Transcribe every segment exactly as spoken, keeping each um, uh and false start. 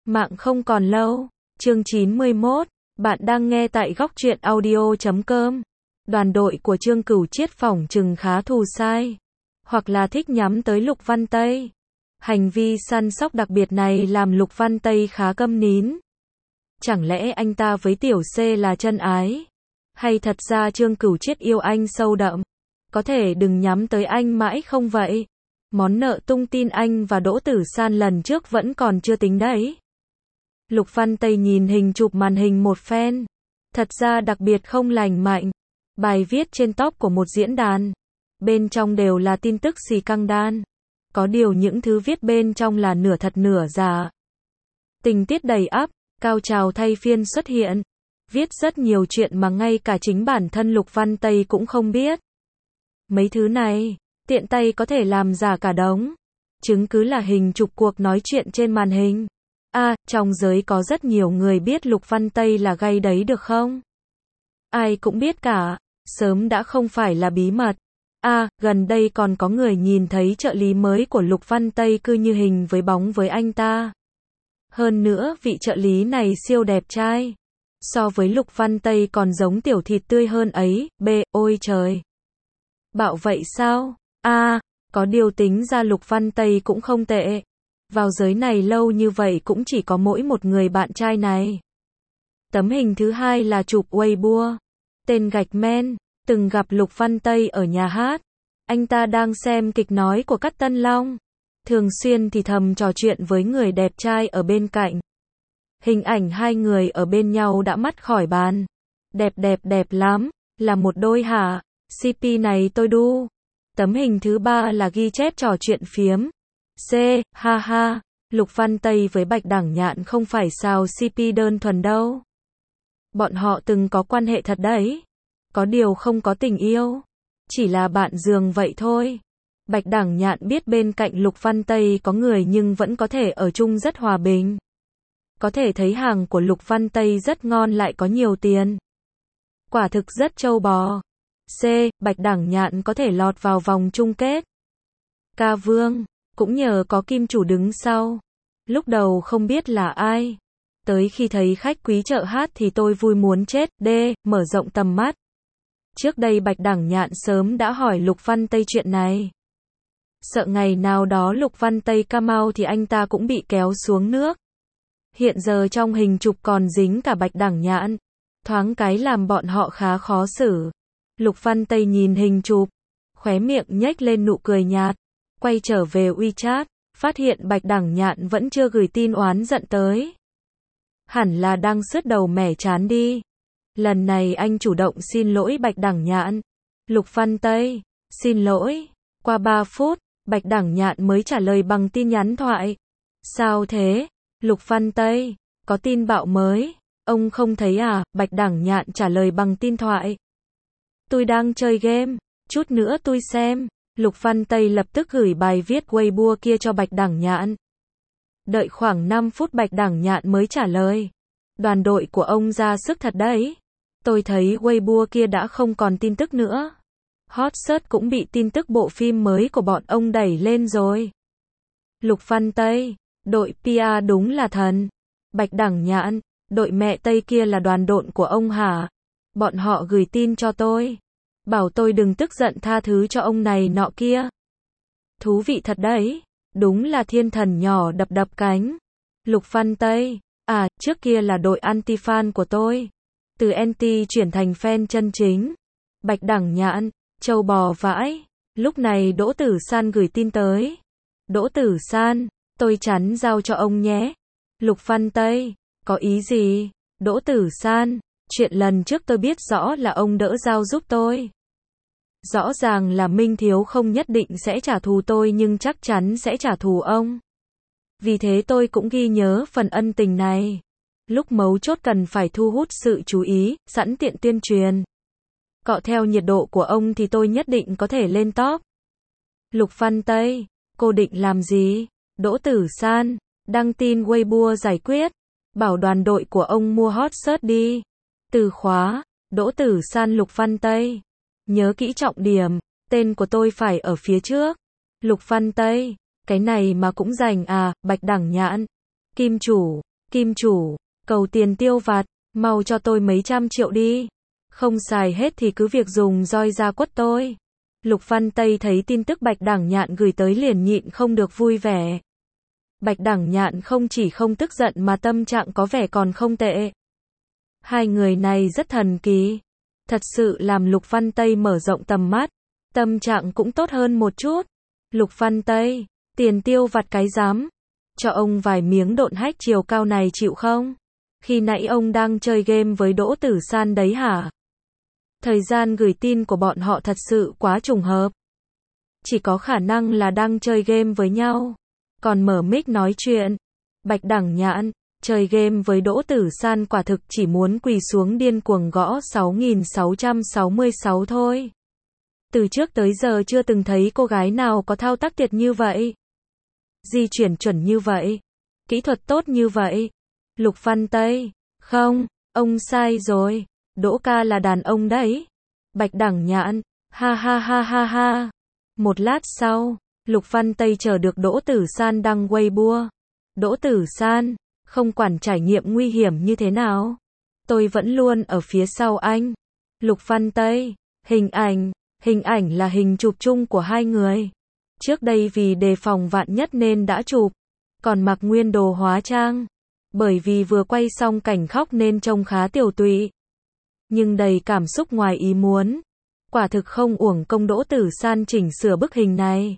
Mạng không còn lâu. Chương chín mươi mốt. Bạn đang nghe tại góc truyện audio chấm com. Đoàn đội của Trương Cửu Chiết phỏng chừng khá thù sai. Hoặc là thích nhắm tới Lục Văn Tây. Hành vi săn sóc đặc biệt này làm Lục Văn Tây khá câm nín. Chẳng lẽ anh ta với Tiểu C là chân ái? Hay thật ra Trương Cửu Chiết yêu anh sâu đậm? Có thể đừng nhắm tới anh mãi không vậy? Món nợ tung tin anh và Đỗ Tử San lần trước vẫn còn chưa tính đấy. Lục Văn Tây nhìn hình chụp màn hình một phen. Thật ra đặc biệt không lành mạnh. Bài viết trên top của một diễn đàn. Bên trong đều là tin tức xì căng đan. Có điều những thứ viết bên trong là nửa thật nửa giả. Tình tiết đầy ắp, cao trào thay phiên xuất hiện. Viết rất nhiều chuyện mà ngay cả chính bản thân Lục Văn Tây cũng không biết. Mấy thứ này, tiện tay có thể làm giả cả đống. Chứng cứ là hình chụp cuộc nói chuyện trên màn hình. À, trong giới có rất nhiều người biết Lục Văn Tây là gay đấy được không? Ai cũng biết cả, sớm đã không phải là bí mật. À, gần đây còn có người nhìn thấy trợ lý mới của Lục Văn Tây cứ như hình với bóng với anh ta. Hơn nữa, vị trợ lý này siêu đẹp trai. So với Lục Văn Tây còn giống tiểu thịt tươi hơn ấy, b, ôi trời. Bảo vậy sao? À, có điều tính ra Lục Văn Tây cũng không tệ. Vào giới này lâu như vậy cũng chỉ có mỗi một người bạn trai này. Tấm hình thứ hai là chụp Weibo. Tên gạch men, từng gặp Lục Văn Tây ở nhà hát. Anh ta đang xem kịch nói của Cát Tân Long. Thường xuyên thì thầm trò chuyện với người đẹp trai ở bên cạnh. Hình ảnh hai người ở bên nhau đã mất khỏi bàn. Đẹp đẹp đẹp lắm, là một đôi hả? xê pê này tôi đu. Tấm hình thứ ba là ghi chép trò chuyện phiếm. C, ha ha, Lục Văn Tây với Bạch Đẳng Nhạn không phải sao xê pê đơn thuần đâu. Bọn họ từng có quan hệ thật đấy. Có điều không có tình yêu. Chỉ là bạn giường vậy thôi. Bạch Đẳng Nhạn biết bên cạnh Lục Văn Tây có người nhưng vẫn có thể ở chung rất hòa bình. Có thể thấy hàng của Lục Văn Tây rất ngon lại có nhiều tiền. Quả thực rất trâu bò. C, Bạch Đẳng Nhạn có thể lọt vào vòng chung kết. Ca Vương, cũng nhờ có kim chủ đứng sau. Lúc đầu không biết là ai. Tới khi thấy khách quý chợ hát thì tôi vui muốn chết. D, mở rộng tầm mắt. Trước đây Bạch Đẳng Nhạn sớm đã hỏi Lục Văn Tây chuyện này. Sợ ngày nào đó Lục Văn Tây ca mau thì anh ta cũng bị kéo xuống nước. Hiện giờ trong hình chụp còn dính cả Bạch Đẳng Nhạn. Thoáng cái làm bọn họ khá khó xử. Lục Văn Tây nhìn hình chụp, khóe miệng nhếch lên nụ cười nhạt, quay trở về WeChat, phát hiện Bạch Đẳng Nhạn vẫn chưa gửi tin oán giận tới. Hẳn là đang sứt đầu mẻ chán đi. Lần này anh chủ động xin lỗi Bạch Đẳng Nhạn. Lục Văn Tây, xin lỗi. Qua ba phút, Bạch Đẳng Nhạn mới trả lời bằng tin nhắn thoại. Sao thế? Lục Văn Tây, có tin bạo mới. Ông không thấy à? Bạch Đẳng Nhạn trả lời bằng tin thoại. Tôi đang chơi game, chút nữa tôi xem. Lục Văn Tây lập tức gửi bài viết Weibo kia cho Bạch Đẳng Nhạn. Đợi khoảng năm phút Bạch Đẳng Nhạn mới trả lời. Đoàn đội của ông ra sức thật đấy. Tôi thấy Weibo kia đã không còn tin tức nữa. Hot search cũng bị tin tức bộ phim mới của bọn ông đẩy lên rồi. Lục Văn Tây, đội pê e đúng là thần. Bạch Đẳng Nhạn, đội mẹ Tây kia là đoàn độn của ông hả? Bọn họ gửi tin cho tôi. Bảo tôi đừng tức giận tha thứ cho ông này nọ kia. Thú vị thật đấy. Đúng là thiên thần nhỏ đập đập cánh. Lục Văn Tây. À, trước kia là đội anti-fan của tôi. Từ anti chuyển thành fan chân chính. Bạch Đẳng Nhạn, trâu bò vãi. Lúc này Đỗ Tử San gửi tin tới. Đỗ Tử San, tôi chắn giao cho ông nhé. Lục Văn Tây, có ý gì? Đỗ Tử San, chuyện lần trước tôi biết rõ là ông đỡ giao giúp tôi. Rõ ràng là Minh Thiếu không nhất định sẽ trả thù tôi nhưng chắc chắn sẽ trả thù ông. Vì thế tôi cũng ghi nhớ phần ân tình này. Lúc mấu chốt cần phải thu hút sự chú ý, sẵn tiện tuyên truyền. Cọ theo nhiệt độ của ông thì tôi nhất định có thể lên top. Lục Văn Tây, cô định làm gì? Đỗ Tử San, đăng tin Weibo giải quyết. Bảo đoàn đội của ông mua hot search đi. Từ khóa, Đỗ Tử San Lục Văn Tây. Nhớ kỹ trọng điểm, tên của tôi phải ở phía trước. Lục Văn Tây, cái này mà cũng rành à? Bạch Đẳng Nhạn. Kim chủ, Kim chủ, cầu tiền tiêu vặt, mau cho tôi mấy trăm triệu đi. Không xài hết thì cứ việc dùng roi ra quất tôi. Lục Văn Tây thấy tin tức Bạch Đẳng Nhạn gửi tới liền nhịn không được vui vẻ. Bạch Đẳng Nhạn không chỉ không tức giận mà tâm trạng có vẻ còn không tệ. Hai người này rất thần kỳ. Thật sự làm Lục Văn Tây mở rộng tầm mắt. Tâm trạng cũng tốt hơn một chút. Lục Văn Tây, tiền tiêu vặt cái dám. Cho ông vài miếng độn hách chiều cao này chịu không? Khi nãy ông đang chơi game với Đỗ Tử San đấy hả? Thời gian gửi tin của bọn họ thật sự quá trùng hợp. Chỉ có khả năng là đang chơi game với nhau. Còn mở mic nói chuyện. Bạch Đẳng Nhạn, chơi game với Đỗ Tử San quả thực chỉ muốn quỳ xuống điên cuồng gõ sáu nghìn sáu trăm sáu mươi sáu thôi. Từ trước tới giờ chưa từng thấy cô gái nào có thao tác tuyệt như vậy. Di chuyển chuẩn như vậy. Kỹ thuật tốt như vậy. Lục Văn Tây, không, ông sai rồi. Đỗ ca là đàn ông đấy. Bạch Đẳng Nhạn, ha ha ha ha ha. Một lát sau, Lục Văn Tây chờ được Đỗ Tử San đăng Weibo. Đỗ Tử San, không quản trải nghiệm nguy hiểm như thế nào. Tôi vẫn luôn ở phía sau anh. Lục Văn Tây, hình ảnh, hình ảnh là hình chụp chung của hai người. Trước đây vì đề phòng vạn nhất nên đã chụp. Còn mặc nguyên đồ hóa trang. Bởi vì vừa quay xong cảnh khóc nên trông khá tiểu tụy. Nhưng đầy cảm xúc ngoài ý muốn. Quả thực không uổng công Đỗ Tử San chỉnh sửa bức hình này.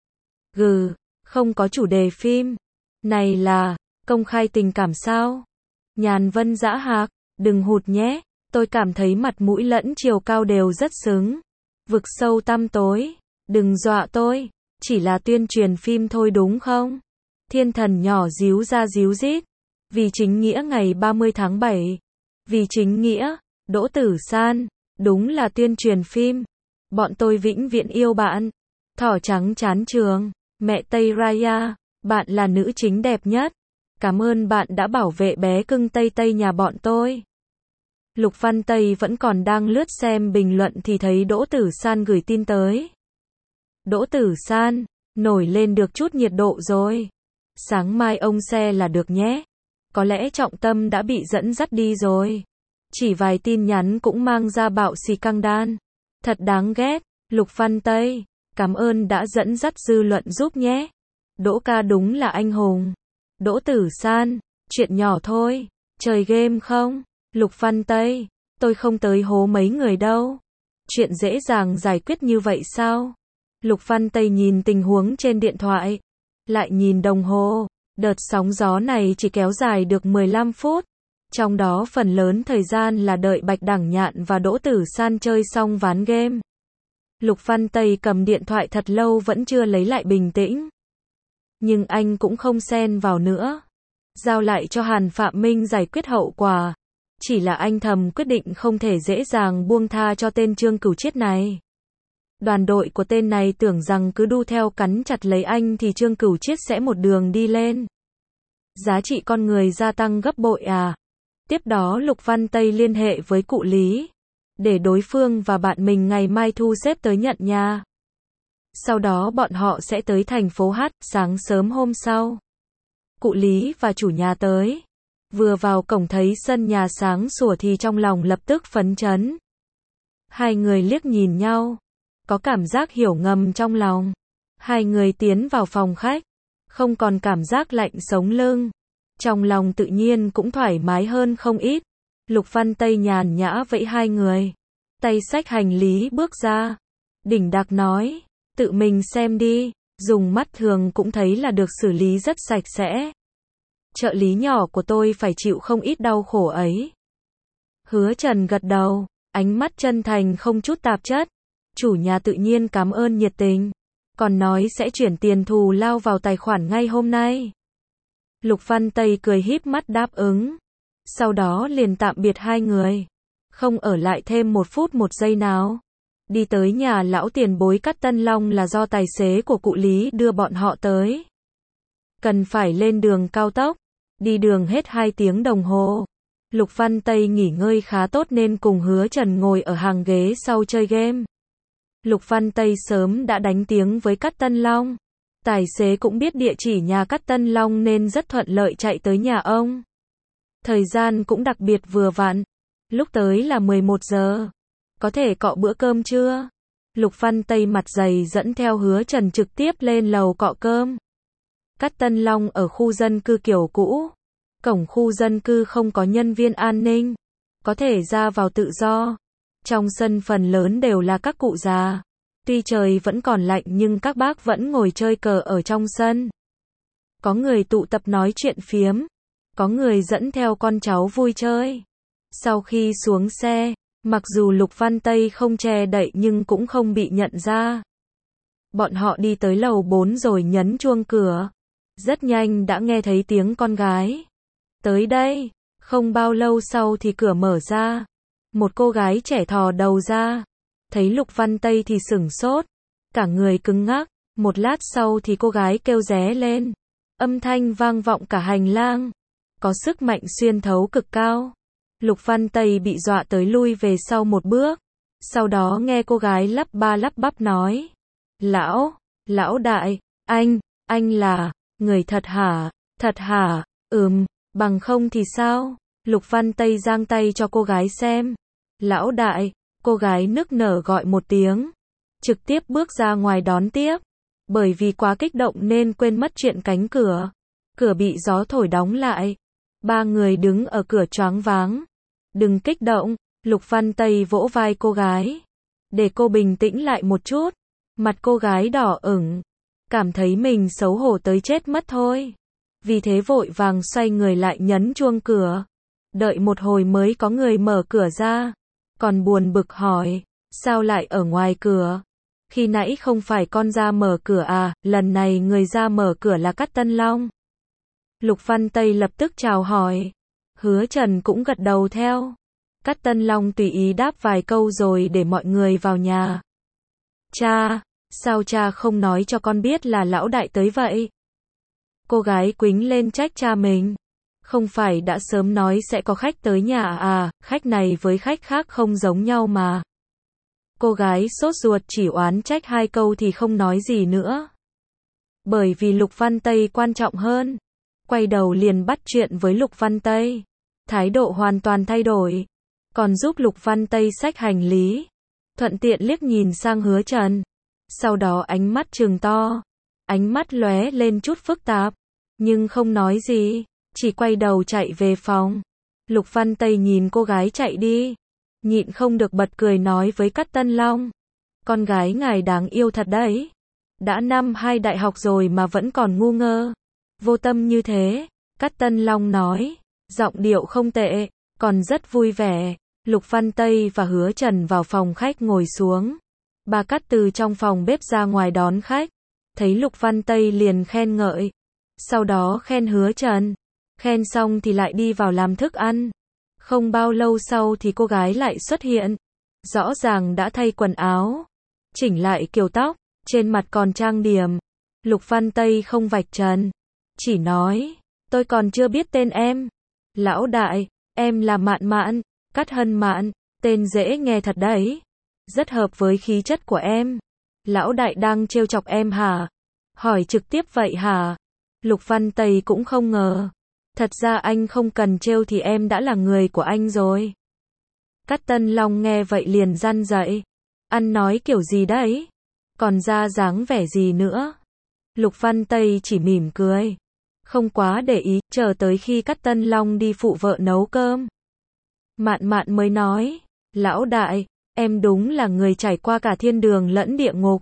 Gừ, không có chủ đề phim. Này là, công khai tình cảm sao? Nhàn Vân Dã Hạc, đừng hụt nhé. Tôi cảm thấy mặt mũi lẫn chiều cao đều rất xứng. Vực sâu tăm tối. Đừng dọa tôi. Chỉ là tuyên truyền phim thôi đúng không? Thiên thần nhỏ díu ra díu dít. Vì chính nghĩa ngày ba mươi tháng bảy. Vì chính nghĩa, Đỗ Tử San, đúng là tuyên truyền phim. Bọn tôi vĩnh viễn yêu bạn. Thỏ trắng chán trường, mẹ Tây Raya, bạn là nữ chính đẹp nhất. Cảm ơn bạn đã bảo vệ bé cưng Tây Tây nhà bọn tôi. Lục Văn Tây vẫn còn đang lướt xem bình luận thì thấy Đỗ Tử San gửi tin tới. Đỗ Tử San, nổi lên được chút nhiệt độ rồi. Sáng mai ông xe là được nhé. Có lẽ trọng tâm đã bị dẫn dắt đi rồi. Chỉ vài tin nhắn cũng mang ra bạo xì căng đan. Thật đáng ghét. Lục Văn Tây, cảm ơn đã dẫn dắt dư luận giúp nhé. Đỗ ca đúng là anh hùng. Đỗ Tử San, chuyện nhỏ thôi. Chơi game không? Lục Văn Tây, tôi không tới hố mấy người đâu. Chuyện dễ dàng giải quyết như vậy sao? Lục Văn Tây nhìn tình huống trên điện thoại. Lại nhìn đồng hồ. Đợt sóng gió này chỉ kéo dài được mười lăm phút. Trong đó phần lớn thời gian là đợi Bạch Đẳng Nhạn và Đỗ Tử San chơi xong ván game. Lục Văn Tây cầm điện thoại thật lâu vẫn chưa lấy lại bình tĩnh. Nhưng anh cũng không xen vào nữa. Giao lại cho Hàn Phạm Minh giải quyết hậu quả. Chỉ là anh thầm quyết định không thể dễ dàng buông tha cho tên Trương Cửu Chiết này. Đoàn đội của tên này tưởng rằng cứ đu theo cắn chặt lấy anh thì Trương Cửu Chiết sẽ một đường đi lên. Giá trị con người gia tăng gấp bội à. Tiếp đó Lục Văn Tây liên hệ với cụ Lý. Để đối phương và bạn mình ngày mai thu xếp tới nhận nhà. Sau đó bọn họ sẽ tới thành phố H sáng sớm hôm sau. Cụ Lý và chủ nhà tới. Vừa vào cổng thấy sân nhà sáng sủa thì trong lòng lập tức phấn chấn. Hai người liếc nhìn nhau. Có cảm giác hiểu ngầm trong lòng. Hai người tiến vào phòng khách. Không còn cảm giác lạnh sống lưng. Trong lòng tự nhiên cũng thoải mái hơn không ít. Lục Văn Tây nhàn nhã vẫy hai người. Tay xách hành lý bước ra. Đỉnh đạc nói. Tự mình xem đi. Dùng mắt thường cũng thấy là được xử lý rất sạch sẽ. Trợ lý nhỏ của tôi phải chịu không ít đau khổ ấy. Hứa Trần gật đầu. Ánh mắt chân thành không chút tạp chất. Chủ nhà tự nhiên cảm ơn nhiệt tình. Còn nói sẽ chuyển tiền thù lao vào tài khoản ngay hôm nay. Lục Văn Tây cười híp mắt đáp ứng. Sau đó liền tạm biệt hai người. Không ở lại thêm một phút một giây nào. Đi tới nhà lão tiền bối Cát Tân Long là do tài xế của cụ Lý đưa bọn họ tới. Cần phải lên đường cao tốc. Đi đường hết hai tiếng đồng hồ. Lục Văn Tây nghỉ ngơi khá tốt nên cùng Hứa Trần ngồi ở hàng ghế sau chơi game. Lục Văn Tây sớm đã đánh tiếng với Cát Tân Long. Tài xế cũng biết địa chỉ nhà Cát Tân Long nên rất thuận lợi chạy tới nhà ông. Thời gian cũng đặc biệt vừa vặn. Lúc tới là mười một giờ. Có thể cọ bữa cơm chưa? Lục Văn Tây mặt dày dẫn theo Hứa Trần trực tiếp lên lầu cọ cơm. Cát Tân Long ở khu dân cư kiểu cũ. Cổng khu dân cư không có nhân viên an ninh. Có thể ra vào tự do. Trong sân phần lớn đều là các cụ già. Tuy trời vẫn còn lạnh nhưng các bác vẫn ngồi chơi cờ ở trong sân. Có người tụ tập nói chuyện phiếm. Có người dẫn theo con cháu vui chơi. Sau khi xuống xe, mặc dù Lục Văn Tây không che đậy nhưng cũng không bị nhận ra. Bọn họ đi tới lầu bốn rồi nhấn chuông cửa. Rất nhanh đã nghe thấy tiếng con gái. Tới đây, không bao lâu sau thì cửa mở ra. Một cô gái trẻ thò đầu ra. Thấy Lục Văn Tây thì sửng sốt. Cả người cứng ngắc. Một lát sau thì cô gái kêu ré lên. Âm thanh vang vọng cả hành lang. Có sức mạnh xuyên thấu cực cao. Lục Văn Tây bị dọa tới lui về sau một bước. Sau đó nghe cô gái lắp ba lắp bắp nói. Lão, lão đại, anh, anh là, người thật hả, thật hả, ừm, bằng không thì sao? Lục Văn Tây giang tay cho cô gái xem. Lão đại, cô gái nức nở gọi một tiếng. Trực tiếp bước ra ngoài đón tiếp. Bởi vì quá kích động nên quên mất chuyện cánh cửa. Cửa bị gió thổi đóng lại. Ba người đứng ở cửa choáng váng. Đừng kích động, Lục Văn Tây vỗ vai cô gái. Để cô bình tĩnh lại một chút. Mặt cô gái đỏ ửng. Cảm thấy mình xấu hổ tới chết mất thôi. Vì thế vội vàng xoay người lại nhấn chuông cửa. Đợi một hồi mới có người mở cửa ra. Còn buồn bực hỏi. Sao lại ở ngoài cửa? Khi nãy không phải con ra mở cửa à, lần này người ra mở cửa là Cát Tân Long. Lục Văn Tây lập tức chào hỏi. Hứa Trần cũng gật đầu theo. Cát Tân Long tùy ý đáp vài câu rồi để mọi người vào nhà. Cha, sao cha không nói cho con biết là lão đại tới vậy? Cô gái quýnh lên trách cha mình. Không phải đã sớm nói sẽ có khách tới nhà à, khách này với khách khác không giống nhau mà. Cô gái sốt ruột chỉ oán trách hai câu thì không nói gì nữa. Bởi vì Lục Văn Tây quan trọng hơn. Quay đầu liền bắt chuyện với Lục Văn Tây. Thái độ hoàn toàn thay đổi. Còn giúp Lục Văn Tây xách hành lý. Thuận tiện liếc nhìn sang Hứa Trần. Sau đó ánh mắt trừng to. Ánh mắt lóe lên chút phức tạp. Nhưng không nói gì. Chỉ quay đầu chạy về phòng. Lục Văn Tây nhìn cô gái chạy đi. Nhịn không được bật cười nói với Cát Tân Long. Con gái ngài đáng yêu thật đấy. Đã năm hai đại học rồi mà vẫn còn ngu ngơ. Vô tâm như thế. Cát Tân Long nói. Giọng điệu không tệ. Còn rất vui vẻ. Lục Văn Tây và Hứa Trần vào phòng khách ngồi xuống. Bà Cát từ trong phòng bếp ra ngoài đón khách. Thấy Lục Văn Tây liền khen ngợi. Sau đó khen Hứa Trần. Khen xong thì lại đi vào làm thức ăn. Không bao lâu sau thì cô gái lại xuất hiện. Rõ ràng đã thay quần áo. Chỉnh lại kiểu tóc. Trên mặt còn trang điểm. Lục Văn Tây không vạch trần. Chỉ nói. Tôi còn chưa biết tên em. Lão đại. Em là Mạn Mạn. Cát Hân Mạn. Tên dễ nghe thật đấy. Rất hợp với khí chất của em. Lão đại đang trêu chọc em hả? Hỏi trực tiếp vậy hả? Lục Văn Tây cũng không ngờ. Thật ra anh không cần trêu thì em đã là người của anh rồi. Cát Tân Long nghe vậy liền răn dậy. Ăn nói kiểu gì đấy? Còn ra dáng vẻ gì nữa? Lục Văn Tây chỉ mỉm cười. Không quá để ý, chờ tới khi Cát Tân Long đi phụ vợ nấu cơm. Mạn Mạn mới nói. Lão đại, em đúng là người trải qua cả thiên đường lẫn địa ngục.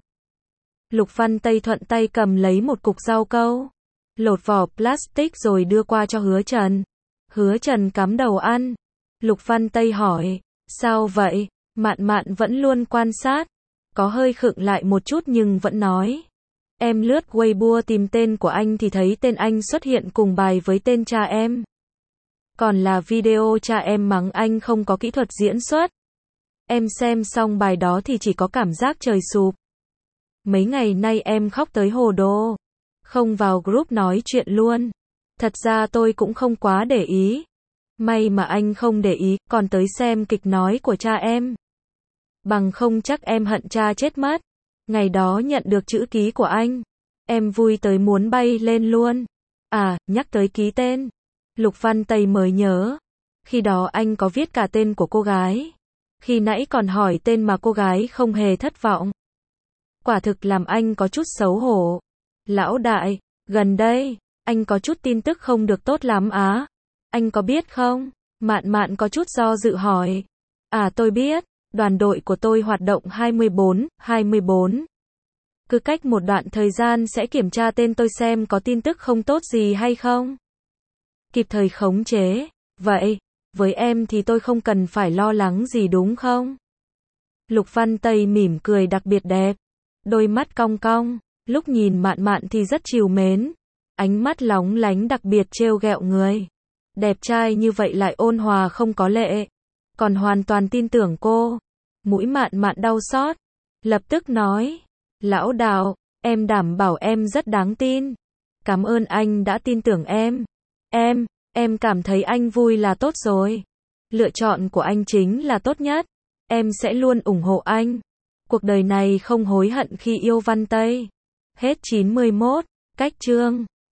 Lục Văn Tây thuận tay cầm lấy một cục rau câu. Lột vỏ plastic rồi đưa qua cho Hứa Trần. Hứa Trần cắm đầu ăn. Lục Văn Tây hỏi. Sao vậy? Mạn Mạn vẫn luôn quan sát. Có hơi khựng lại một chút nhưng vẫn nói. Em lướt Weibo tìm tên của anh thì thấy tên anh xuất hiện cùng bài với tên cha em. Còn là video cha em mắng anh không có kỹ thuật diễn xuất. Em xem xong bài đó thì chỉ có cảm giác trời sụp. Mấy ngày nay em khóc tới hồ đồ. Không vào group nói chuyện luôn. Thật ra tôi cũng không quá để ý. May mà anh không để ý, còn tới xem kịch nói của cha em. Bằng không chắc em hận cha chết mất. Ngày đó nhận được chữ ký của anh. Em vui tới muốn bay lên luôn. À, nhắc tới ký tên. Lục Văn Tây mới nhớ. Khi đó anh có viết cả tên của cô gái. Khi nãy còn hỏi tên mà cô gái không hề thất vọng. Quả thực làm anh có chút xấu hổ. Lão đại, gần đây, anh có chút tin tức không được tốt lắm á. Anh có biết không? Mạn Mạn có chút do dự hỏi. À tôi biết, đoàn đội của tôi hoạt động hai mươi bốn, hai mươi bốn. Cứ cách một đoạn thời gian sẽ kiểm tra tên tôi xem có tin tức không tốt gì hay không. Kịp thời khống chế. Vậy, với em thì tôi không cần phải lo lắng gì đúng không? Lục Văn Tây mỉm cười đặc biệt đẹp. Đôi mắt cong cong, lúc nhìn Mạn Mạn thì rất trìu mến. Ánh mắt lóng lánh đặc biệt trêu ghẹo người. Đẹp trai như vậy lại ôn hòa không có lệ. Còn hoàn toàn tin tưởng cô. Mũi Mạn Mạn đau xót. Lập tức nói. Lão Đạo, em đảm bảo em rất đáng tin. Cảm ơn anh đã tin tưởng em. Em, em cảm thấy anh vui là tốt rồi. Lựa chọn của anh chính là tốt nhất. Em sẽ luôn ủng hộ anh. Cuộc đời này không hối hận khi yêu Văn Tây. Hết chín mươi mốt, cách chương.